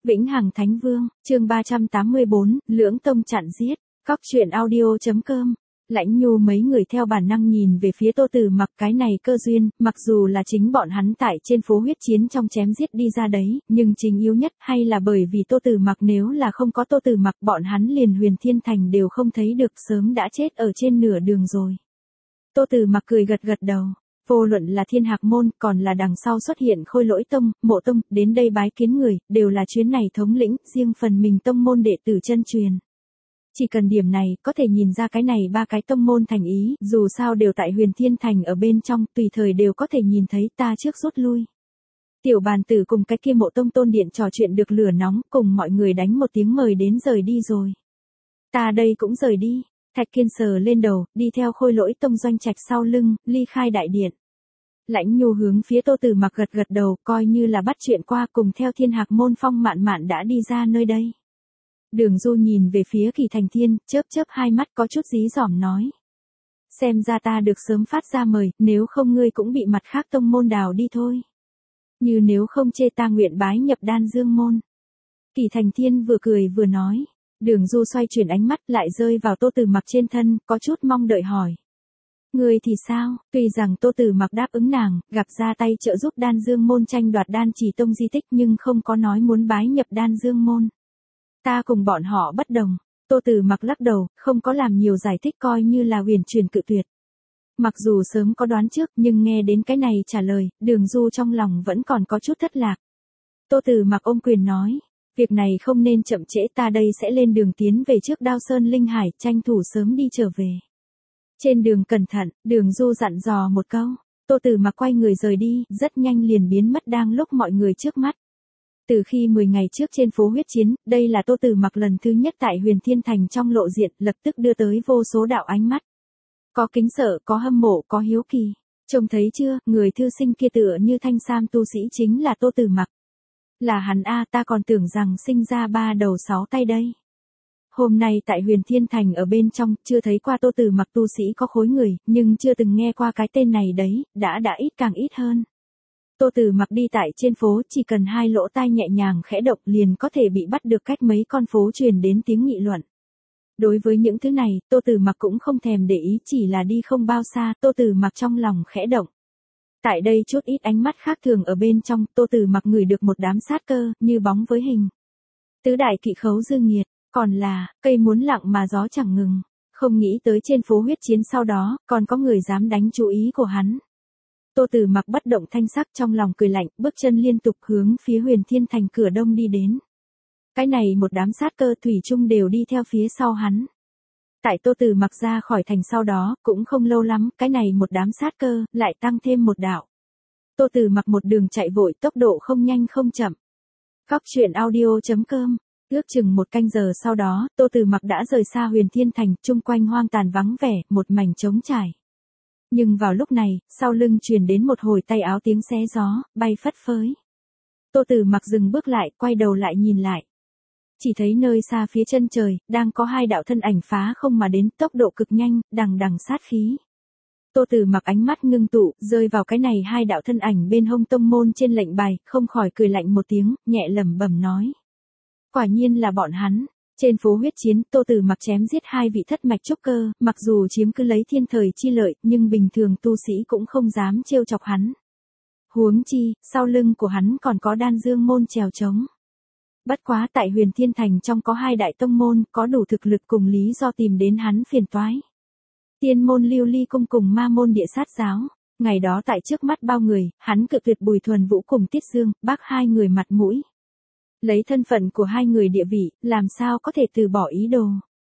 Vĩnh Hằng Thánh Vương, chương 384, Lưỡng Tông chặn giết, Cóc truyện audio.com. Lãnh Nhu mấy người theo bản năng nhìn về phía Tô Tử Mặc, cái này cơ duyên, mặc dù là chính bọn hắn tại trên phố huyết chiến trong chém giết đi ra đấy, nhưng chính yếu nhất hay là bởi vì Tô Tử Mặc, nếu là không có Tô Tử Mặc bọn hắn liền Huyền Thiên Thành đều không thấy được, sớm đã chết ở trên nửa đường rồi. Tô Tử Mặc cười gật gật đầu. Vô luận là Thiên Hạc Môn, còn là đằng sau xuất hiện Khôi Lỗi Tông, Mộ Tông, đến đây bái kiến người, đều là chuyến này thống lĩnh, riêng phần mình tông môn đệ tử chân truyền. Chỉ cần điểm này, có thể nhìn ra cái này ba cái tông môn thành ý, dù sao đều tại Huyền Thiên Thành ở bên trong, tùy thời đều có thể nhìn thấy, ta trước rút lui. Tiểu Bàn Tử cùng cái kia Mộ Tông tôn điện trò chuyện được lửa nóng, cùng mọi người đánh một tiếng mời đến rời đi rồi. Ta đây cũng rời đi. Thạch Kiên sờ lên đầu, đi theo Khôi Lỗi Tông doanh trạch sau lưng, ly khai đại điện. Lãnh Nhu hướng phía Tô Tử Mặc gật gật đầu, coi như là bắt chuyện qua, cùng theo Thiên Hạc Môn Phong Mạn Mạn đã đi ra nơi đây. Đường Du nhìn về phía Kỳ Thành Thiên, chớp chớp hai mắt có chút dí dỏm nói. Xem ra ta được sớm phát ra mời, nếu không ngươi cũng bị mặt khác tông môn đào đi thôi. Như nếu không chê ta nguyện bái nhập Đan Dương môn. Kỳ Thành Thiên vừa cười vừa nói. Đường Du xoay chuyển ánh mắt lại rơi vào Tô Tử Mặc trên thân, có chút mong đợi hỏi. Người thì sao? Tuy rằng Tô Tử Mặc đáp ứng nàng, gặp ra tay trợ giúp Đan Dương môn tranh đoạt Đan Chỉ Tông di tích, nhưng không có nói muốn bái nhập Đan Dương môn. Ta cùng bọn họ bất đồng. Tô Tử Mặc lắc đầu, không có làm nhiều giải thích, coi như là huyền truyền cự tuyệt. Mặc dù sớm có đoán trước, nhưng nghe đến cái này trả lời, Đường Du trong lòng vẫn còn có chút thất lạc. Tô Tử Mặc ôm quyền nói. Việc này không nên chậm trễ, ta đây sẽ lên đường tiến về trước Đao Sơn Linh Hải, tranh thủ sớm đi trở về. Trên đường cẩn thận, Đường Du dặn dò một câu. Tô Tử Mặc quay người rời đi, rất nhanh liền biến mất đang lúc mọi người trước mắt. Từ khi 10 ngày trước trên phố huyết chiến, đây là Tô Tử Mặc lần thứ nhất tại Huyền Thiên Thành trong lộ diện, lập tức đưa tới vô số đạo ánh mắt. Có kính sợ, có hâm mộ, có hiếu kỳ. Trông thấy chưa, người thư sinh kia tựa như thanh sam tu sĩ chính là Tô Tử Mặc. Là hắn a, ta còn tưởng rằng sinh ra ba đầu sáu tay đây. Hôm nay tại Huyền Thiên Thành ở bên trong, chưa thấy qua Tô Tử Mặc tu sĩ có khối người, nhưng chưa từng nghe qua cái tên này đấy, đã ít càng ít hơn. Tô Tử Mặc đi tại trên phố, chỉ cần hai lỗ tai nhẹ nhàng khẽ động liền có thể bị bắt được cách mấy con phố truyền đến tiếng nghị luận. Đối với những thứ này, Tô Tử Mặc cũng không thèm để ý, chỉ là đi không bao xa, Tô Tử Mặc trong lòng khẽ động. Tại đây chút ít ánh mắt khác thường ở bên trong, Tô Tử Mặc ngửi được một đám sát cơ, như bóng với hình. Tứ đại kỵ khấu dư nghiệt, còn là, cây muốn lặng mà gió chẳng ngừng. Không nghĩ tới trên phố huyết chiến sau đó, còn có người dám đánh chú ý của hắn. Tô Tử Mặc bất động thanh sắc, trong lòng cười lạnh, bước chân liên tục hướng phía Huyền Thiên Thành cửa đông đi đến. Cái này một đám sát cơ thủy chung đều đi theo phía sau hắn. Tại Tô Tử Mặc ra khỏi thành sau đó, cũng không lâu lắm, cái này một đám sát cơ, lại tăng thêm một đạo. Tô Tử Mặc một đường chạy vội, tốc độ không nhanh không chậm. Cóc truyện audio.com. Ước chừng một canh giờ sau đó, Tô Tử Mặc đã rời xa Huyền Thiên Thành, chung quanh hoang tàn vắng vẻ, một mảnh trống trải. Nhưng vào lúc này, sau lưng truyền đến một hồi tay áo tiếng xé gió, bay phất phới. Tô Tử Mặc dừng bước lại, quay đầu lại nhìn lại. Chỉ thấy nơi xa phía chân trời, đang có hai đạo thân ảnh phá không mà đến, tốc độ cực nhanh, đằng đằng sát khí. Tô Tử Mặc ánh mắt ngưng tụ, rơi vào cái này hai đạo thân ảnh bên hông tông môn trên lệnh bài, không khỏi cười lạnh một tiếng, nhẹ lẩm bẩm nói. Quả nhiên là bọn hắn. Trên phố huyết chiến, Tô Tử Mặc chém giết hai vị thất mạch trúc cơ, mặc dù chiếm cứ lấy thiên thời chi lợi, nhưng bình thường tu sĩ cũng không dám trêu chọc hắn. Huống chi, sau lưng của hắn còn có Đan Dương môn chèo chống. Bất quá tại Huyền Thiên Thành trong có hai đại tông môn, có đủ thực lực cùng lý do tìm đến hắn phiền toái. Tiên môn Lưu Ly cung cùng Ma môn Địa Sát giáo. Ngày đó tại trước mắt bao người, hắn cự tuyệt Bùi Thuần Vũ cùng Tiết Dương, bác hai người mặt mũi. Lấy thân phận của hai người địa vị, làm sao có thể từ bỏ ý đồ.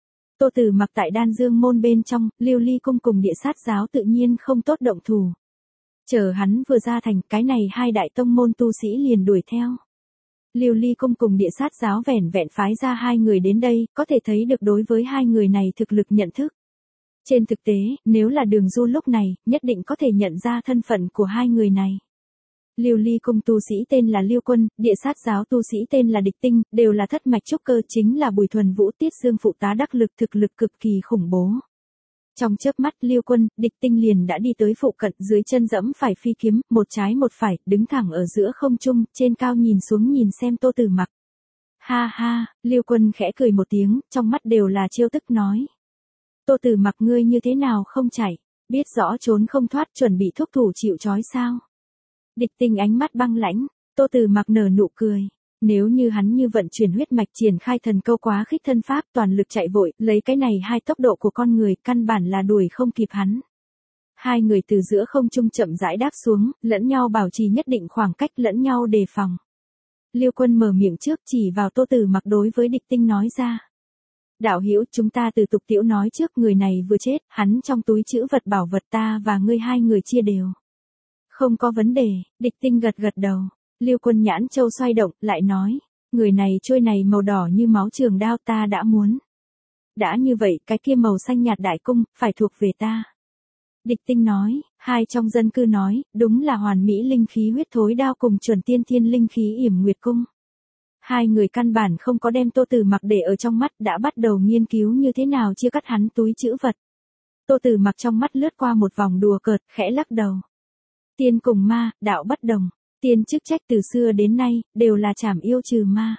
Tô Tử Mặc tại Đan Dương môn bên trong, Lưu Ly cung cùng Địa Sát giáo tự nhiên không tốt động thủ. Chờ hắn vừa ra thành, cái này hai đại tông môn tu sĩ liền đuổi theo. Lưu Ly cung cùng Địa Sát giáo vẻn vẹn phái ra hai người đến đây, có thể thấy được đối với hai người này thực lực nhận thức. Trên thực tế, nếu là Đường Du lúc này, nhất định có thể nhận ra thân phận của hai người này. Lưu Ly cung tu sĩ tên là Lưu Quân, Địa Sát giáo tu sĩ tên là Địch Tinh, đều là thất mạch trúc cơ, chính là Bùi Thuần Vũ Tiết Dương phụ tá đắc lực, thực lực cực kỳ khủng bố. Trong chớp mắt, Lưu Quân, Địch Tinh liền đã đi tới phụ cận, dưới chân dẫm phải phi kiếm, một trái một phải, đứng thẳng ở giữa không trung, trên cao nhìn xuống nhìn xem Tô Tử Mặc. Ha ha, Lưu Quân khẽ cười một tiếng, trong mắt đều là trêu tức nói. Tô Tử Mặc ngươi như thế nào không chạy, biết rõ trốn không thoát chuẩn bị thúc thủ chịu trói sao. Địch Tinh ánh mắt băng lãnh, Tô Tử Mặc nở nụ cười. Nếu như hắn như vận chuyển huyết mạch triển khai thần câu quá khích thân pháp toàn lực chạy vội, lấy cái này hai tốc độ của con người căn bản là đuổi không kịp hắn. Hai người từ giữa không trung chậm rãi đáp xuống, lẫn nhau bảo trì nhất định khoảng cách lẫn nhau đề phòng. Lưu Quân mở miệng trước chỉ vào Tô Tử Mặc đối với Địch Tinh nói ra. Đạo hữu chúng ta từ tục tiểu nói trước người này vừa chết, hắn trong túi trữ vật bảo vật ta và ngươi hai người chia đều. Không có vấn đề, Địch Tinh gật gật đầu. Lưu Quân nhãn châu xoay động, lại nói, người này trôi này màu đỏ như máu trường đao ta đã muốn. Đã như vậy, cái kia màu xanh nhạt đại cung, phải thuộc về ta. Địch Tinh nói, hai trong dân cư nói, đúng là hoàn mỹ linh khí huyết thối đao cùng chuẩn tiên thiên linh khí yểm nguyệt cung. Hai người căn bản không có đem Tô Tử Mặc để ở trong mắt đã bắt đầu nghiên cứu như thế nào chia cắt hắn túi trữ vật. Tô Tử Mặc trong mắt lướt qua một vòng đùa cợt, khẽ lắc đầu. Tiên cùng ma, đạo bất đồng. Tiên chức trách từ xưa đến nay, đều là trảm yêu trừ ma.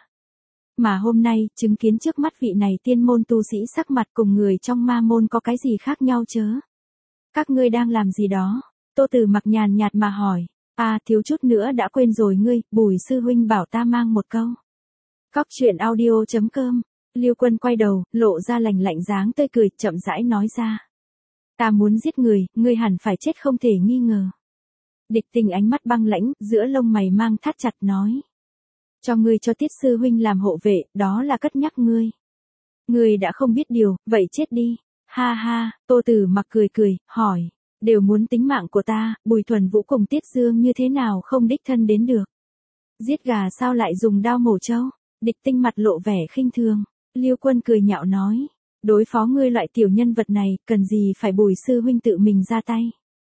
Mà hôm nay, chứng kiến trước mắt vị này tiên môn tu sĩ sắc mặt cùng người trong ma môn có cái gì khác nhau chớ? Các ngươi đang làm gì đó? Tô Tử Mặc nhàn nhạt mà hỏi. À thiếu chút nữa đã quên rồi ngươi, Bùi sư huynh bảo ta mang một câu. Cóc truyện audio.com. Lưu Quân quay đầu, lộ ra lạnh lạnh dáng tươi cười, chậm rãi nói ra. Ta muốn giết người, ngươi hẳn phải chết không thể nghi ngờ. Địch Tinh ánh mắt băng lãnh, giữa lông mày mang thắt chặt nói. Cho ngươi cho Tiết sư huynh làm hộ vệ, đó là cất nhắc ngươi. Ngươi đã không biết điều, vậy chết đi. Ha ha, Tô Tử Mặc cười cười, hỏi. Đều muốn tính mạng của ta, Bùi Thuần Vũ cùng Tiết Dương như thế nào không đích thân đến được. Giết gà sao lại dùng đao mổ trâu? Địch Tinh mặt lộ vẻ khinh thường. Lưu Quân cười nhạo nói. Đối phó ngươi loại tiểu nhân vật này, cần gì phải Bùi sư huynh tự mình ra tay.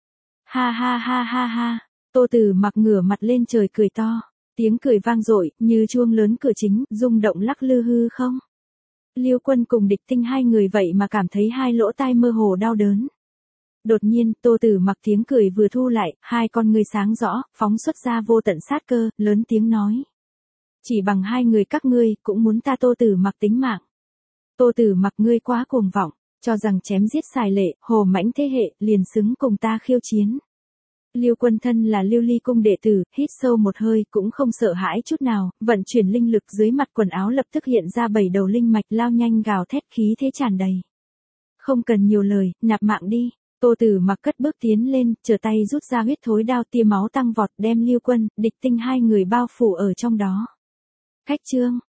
Ha ha ha ha ha, Tô Tử Mặc ngửa mặt lên trời cười to, tiếng cười vang dội như chuông lớn cửa chính, rung động lắc lư hư không. Lưu Quân cùng Địch Tinh hai người vậy mà cảm thấy hai lỗ tai mơ hồ đau đớn. Đột nhiên, Tô Tử Mặc tiếng cười vừa thu lại, hai con người sáng rõ, phóng xuất ra vô tận sát cơ, lớn tiếng nói. Chỉ bằng hai người các ngươi, cũng muốn ta Tô Tử Mặc tính mạng. Tô Tử Mặc ngươi quá cuồng vọng. Cho rằng chém giết xài lệ, hồ mãnh thế hệ, liền xứng cùng ta khiêu chiến. Lưu Quân thân là Lưu Ly cung đệ tử, hít sâu một hơi cũng không sợ hãi chút nào, vận chuyển linh lực dưới mặt quần áo lập tức hiện ra 7 đầu linh mạch lao nhanh gào thét khí thế tràn đầy. Không cần nhiều lời, nạp mạng đi. Tô Tử Mặc cất bước tiến lên, trở tay rút ra huyết thối đao tia máu tăng vọt đem Lưu Quân, Địch Tinh hai người bao phủ ở trong đó. Khách chương.